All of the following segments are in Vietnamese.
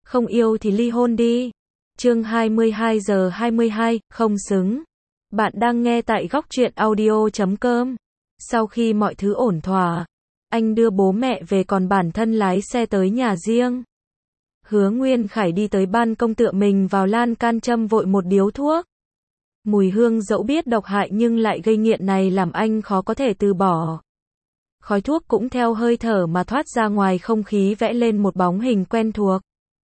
Không yêu thì ly hôn đi. Chương 22 giờ 22, không xứng. Bạn đang nghe tại góc truyện audio.com. Sau khi mọi thứ ổn thỏa, anh đưa bố mẹ về còn bản thân lái xe tới nhà riêng. Hứa Nguyên Khải đi tới ban công tựa mình vào lan can châm vội một điếu thuốc. Mùi hương dẫu biết độc hại nhưng lại gây nghiện này làm anh khó có thể từ bỏ. Khói thuốc cũng theo hơi thở mà thoát ra ngoài không khí vẽ lên một bóng hình quen thuộc.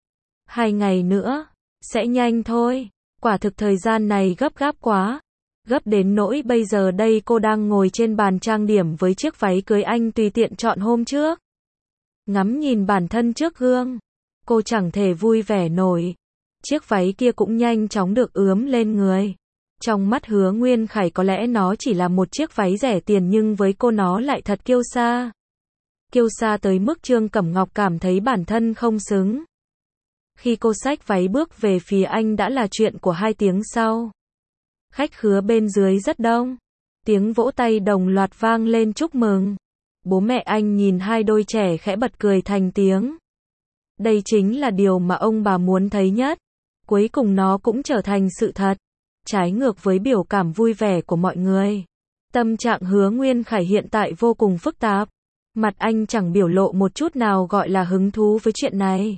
2 ngày nữa, sẽ nhanh thôi. Quả thực thời gian này gấp gáp quá. Gấp đến nỗi bây giờ đây cô đang ngồi trên bàn trang điểm với chiếc váy cưới anh tùy tiện chọn hôm trước. Ngắm nhìn bản thân trước gương, cô chẳng thể vui vẻ nổi. Chiếc váy kia cũng nhanh chóng được ướm lên người. Trong mắt Hứa Nguyên Khải có lẽ nó chỉ là một chiếc váy rẻ tiền nhưng với cô nó lại thật kiêu sa. Kiêu sa tới mức Trương Cẩm Ngọc cảm thấy bản thân không xứng. Khi cô xách váy bước về phía anh đã là chuyện của 2 tiếng sau. Khách khứa bên dưới rất đông. Tiếng vỗ tay đồng loạt vang lên chúc mừng. Bố mẹ anh nhìn hai đôi trẻ khẽ bật cười thành tiếng. Đây chính là điều mà ông bà muốn thấy nhất. Cuối cùng nó cũng trở thành sự thật. Trái ngược với biểu cảm vui vẻ của mọi người. Tâm trạng Hứa Nguyên Khải hiện tại vô cùng phức tạp. Mặt anh chẳng biểu lộ một chút nào gọi là hứng thú với chuyện này.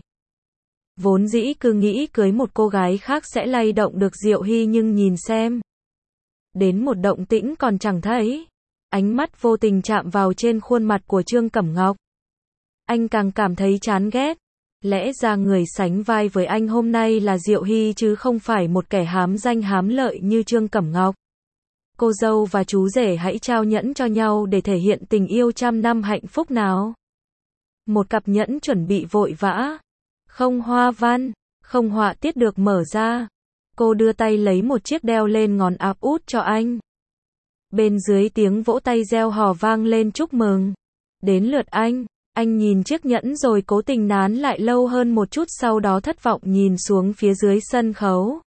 Vốn dĩ cứ nghĩ cưới một cô gái khác sẽ lay động được Diệu Hy nhưng nhìn xem. Đến một động tĩnh còn chẳng thấy. Ánh mắt vô tình chạm vào trên khuôn mặt của Trương Cẩm Ngọc. Anh càng cảm thấy chán ghét. Lẽ ra người sánh vai với anh hôm nay là Diệu Hy chứ không phải một kẻ hám danh hám lợi như Trương Cẩm Ngọc. Cô dâu và chú rể hãy trao nhẫn cho nhau để thể hiện tình yêu trăm năm hạnh phúc nào. Một cặp nhẫn chuẩn bị vội vã. Không hoa văn, không họa tiết được mở ra. Cô đưa tay lấy một chiếc đeo lên ngón áp út cho anh. Bên dưới tiếng vỗ tay reo hò vang lên chúc mừng. Đến lượt anh nhìn chiếc nhẫn rồi cố tình nán lại lâu hơn một chút sau đó thất vọng nhìn xuống phía dưới sân khấu.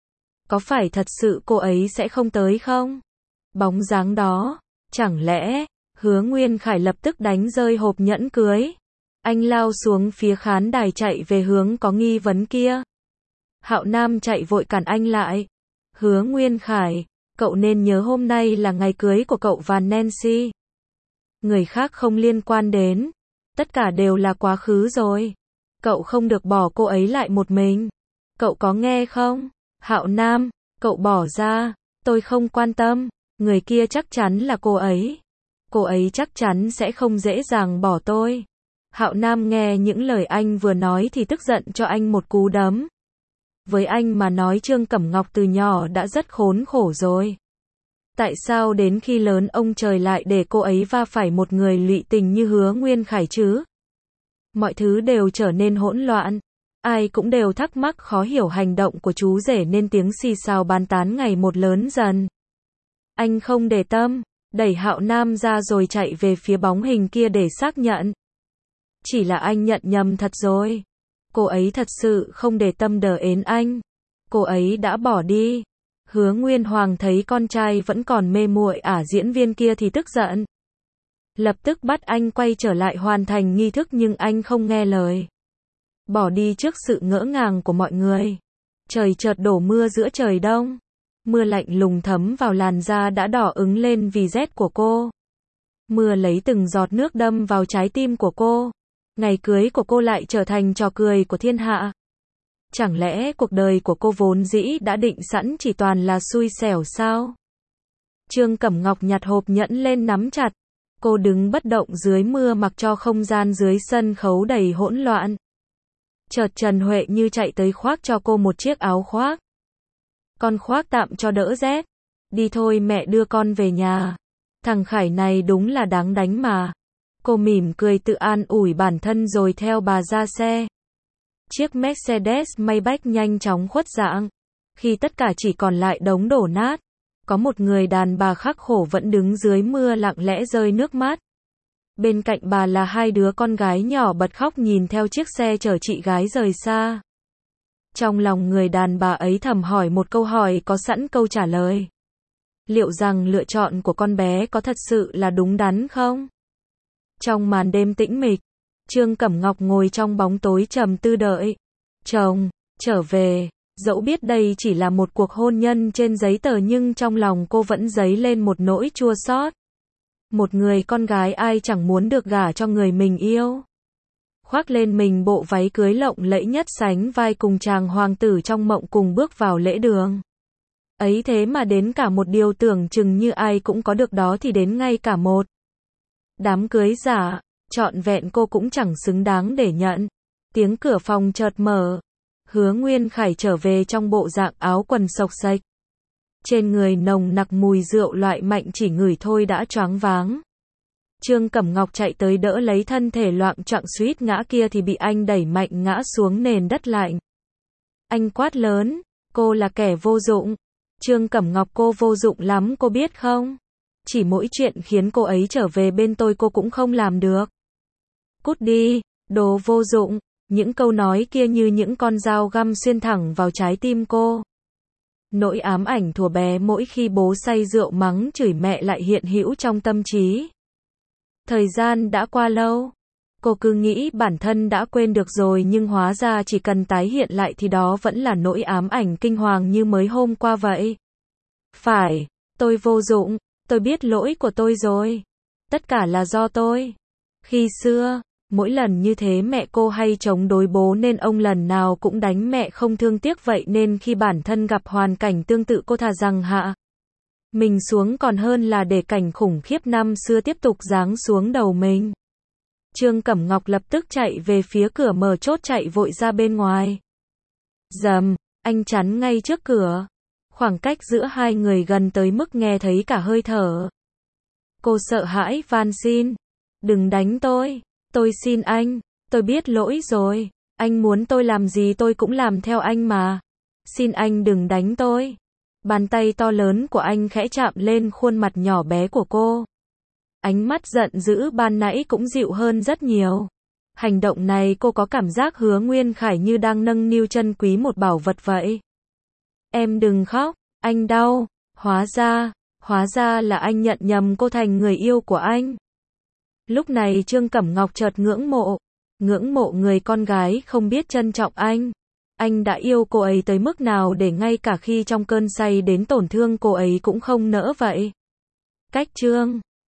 Có phải thật sự cô ấy sẽ không tới không? Bóng dáng đó, chẳng lẽ, Hứa Nguyên Khải lập tức đánh rơi hộp nhẫn cưới. Anh lao xuống phía khán đài chạy về hướng có nghi vấn kia. Hạo Nam chạy vội cản anh lại. Hứa Nguyên Khải, cậu nên nhớ hôm nay là ngày cưới của cậu và Nancy. Người khác không liên quan đến. Tất cả đều là quá khứ rồi. Cậu không được bỏ cô ấy lại một mình. Cậu có nghe không? Hạo Nam, cậu bỏ ra. Tôi không quan tâm. Người kia chắc chắn là cô ấy. Cô ấy chắc chắn sẽ không dễ dàng bỏ tôi. Hạo Nam nghe những lời anh vừa nói thì tức giận cho anh một cú đấm. Với anh mà nói Trương Cẩm Ngọc từ nhỏ đã rất khốn khổ rồi. Tại sao đến khi lớn ông trời lại để cô ấy va phải một người lụy tình như Hứa Nguyên Khải chứ? Mọi thứ đều trở nên hỗn loạn. Ai cũng đều thắc mắc khó hiểu hành động của chú rể nên tiếng xì xào bàn tán ngày một lớn dần. Anh không để tâm, đẩy Hạo Nam ra rồi chạy về phía bóng hình kia để xác nhận. Chỉ là anh nhận nhầm thật rồi. Cô ấy thật sự không để tâm đến anh. Cô ấy đã bỏ đi. Hứa Nguyên Hoàng thấy con trai vẫn còn mê muội diễn viên kia thì tức giận. Lập tức bắt anh quay trở lại hoàn thành nghi thức nhưng anh không nghe lời. Bỏ đi trước sự ngỡ ngàng của mọi người. Trời chợt đổ mưa giữa trời đông. Mưa lạnh lùng thấm vào làn da đã đỏ ửng lên vì rét của cô. Mưa lấy từng giọt nước đâm vào trái tim của cô. Ngày cưới của cô lại trở thành trò cười của thiên hạ. Chẳng lẽ cuộc đời của cô vốn dĩ đã định sẵn chỉ toàn là xui xẻo sao? Trương Cẩm Ngọc nhặt hộp nhẫn lên nắm chặt. Cô đứng bất động dưới mưa mặc cho không gian dưới sân khấu đầy hỗn loạn. Chợt Trần Huệ Như chạy tới khoác cho cô một chiếc áo khoác. Con khoác tạm cho đỡ rét. Đi thôi mẹ đưa con về nhà. Thằng Khải này đúng là đáng đánh mà. Cô mỉm cười tự an ủi bản thân rồi theo bà ra xe. Chiếc Mercedes Maybach nhanh chóng khuất dạng. Khi tất cả chỉ còn lại đống đổ nát, có một người đàn bà khắc khổ vẫn đứng dưới mưa lặng lẽ rơi nước mắt. Bên cạnh bà là 2 đứa con gái nhỏ bật khóc nhìn theo chiếc xe chở chị gái rời xa. Trong lòng người đàn bà ấy thầm hỏi một câu hỏi có sẵn câu trả lời. Liệu rằng lựa chọn của con bé có thật sự là đúng đắn không? Trong màn đêm tĩnh mịch, Trương Cẩm Ngọc ngồi trong bóng tối trầm tư đợi. chồng, trở về. Dẫu biết đây chỉ là một cuộc hôn nhân trên giấy tờ nhưng trong lòng cô vẫn dấy lên một nỗi chua xót. Một người con gái ai chẳng muốn được gả cho người mình yêu. Khoác lên mình bộ váy cưới lộng lẫy nhất sánh vai cùng chàng hoàng tử trong mộng cùng bước vào lễ đường. Ấy thế mà đến cả một điều tưởng chừng như ai cũng có được đó thì đến ngay cả một đám cưới giả, trọn vẹn cô cũng chẳng xứng đáng để nhận. Tiếng cửa phòng chợt mở. Hứa Nguyên Khải trở về trong bộ dạng áo quần xộc xệch. Trên người nồng nặc mùi rượu loại mạnh chỉ ngửi thôi đã choáng váng. Trương Cẩm Ngọc chạy tới đỡ lấy thân thể loạng choạng suýt ngã kia thì bị anh đẩy mạnh ngã xuống nền đất lạnh. Anh quát lớn, cô là kẻ vô dụng. Trương Cẩm Ngọc, cô vô dụng lắm cô biết không? Chỉ mỗi chuyện khiến cô ấy trở về bên tôi cô cũng không làm được. Cút đi, đồ vô dụng. Những câu nói kia như những con dao găm xuyên thẳng vào trái tim cô. Nỗi ám ảnh thuở bé mỗi khi bố say rượu mắng chửi mẹ lại hiện hữu trong tâm trí. Thời gian đã qua lâu. Cô cứ nghĩ bản thân đã quên được rồi nhưng hóa ra chỉ cần tái hiện lại thì đó vẫn là nỗi ám ảnh kinh hoàng như mới hôm qua vậy. Phải, tôi vô dụng, tôi biết lỗi của tôi rồi. Tất cả là do tôi. Khi xưa, mỗi lần như thế mẹ cô hay chống đối bố nên ông lần nào cũng đánh mẹ không thương tiếc vậy nên khi bản thân gặp hoàn cảnh tương tự cô thà rằng hạ mình xuống còn hơn là để cảnh khủng khiếp năm xưa tiếp tục giáng xuống đầu mình. Trương Cẩm Ngọc lập tức chạy về phía cửa mở chốt chạy vội ra bên ngoài. Rầm, anh chắn ngay trước cửa. Khoảng cách giữa hai người gần tới mức nghe thấy cả hơi thở. Cô sợ hãi van xin. Đừng đánh tôi xin anh, tôi biết lỗi rồi. Anh muốn tôi làm gì tôi cũng làm theo anh mà. Xin anh đừng đánh tôi. Bàn tay to lớn của anh khẽ chạm lên khuôn mặt nhỏ bé của cô. Ánh mắt giận dữ ban nãy cũng dịu hơn rất nhiều. Hành động này cô có cảm giác Hứa Nguyên Khải như đang nâng niu chân quý một bảo vật vậy. Em đừng khóc, anh đau. Hóa ra là anh nhận nhầm cô thành người yêu của anh. Lúc này Trương Cẩm Ngọc chợt ngưỡng mộ người con gái không biết trân trọng anh. Anh đã yêu cô ấy tới mức nào để ngay cả khi trong cơn say đến tổn thương cô ấy cũng không nỡ vậy. Cách Trương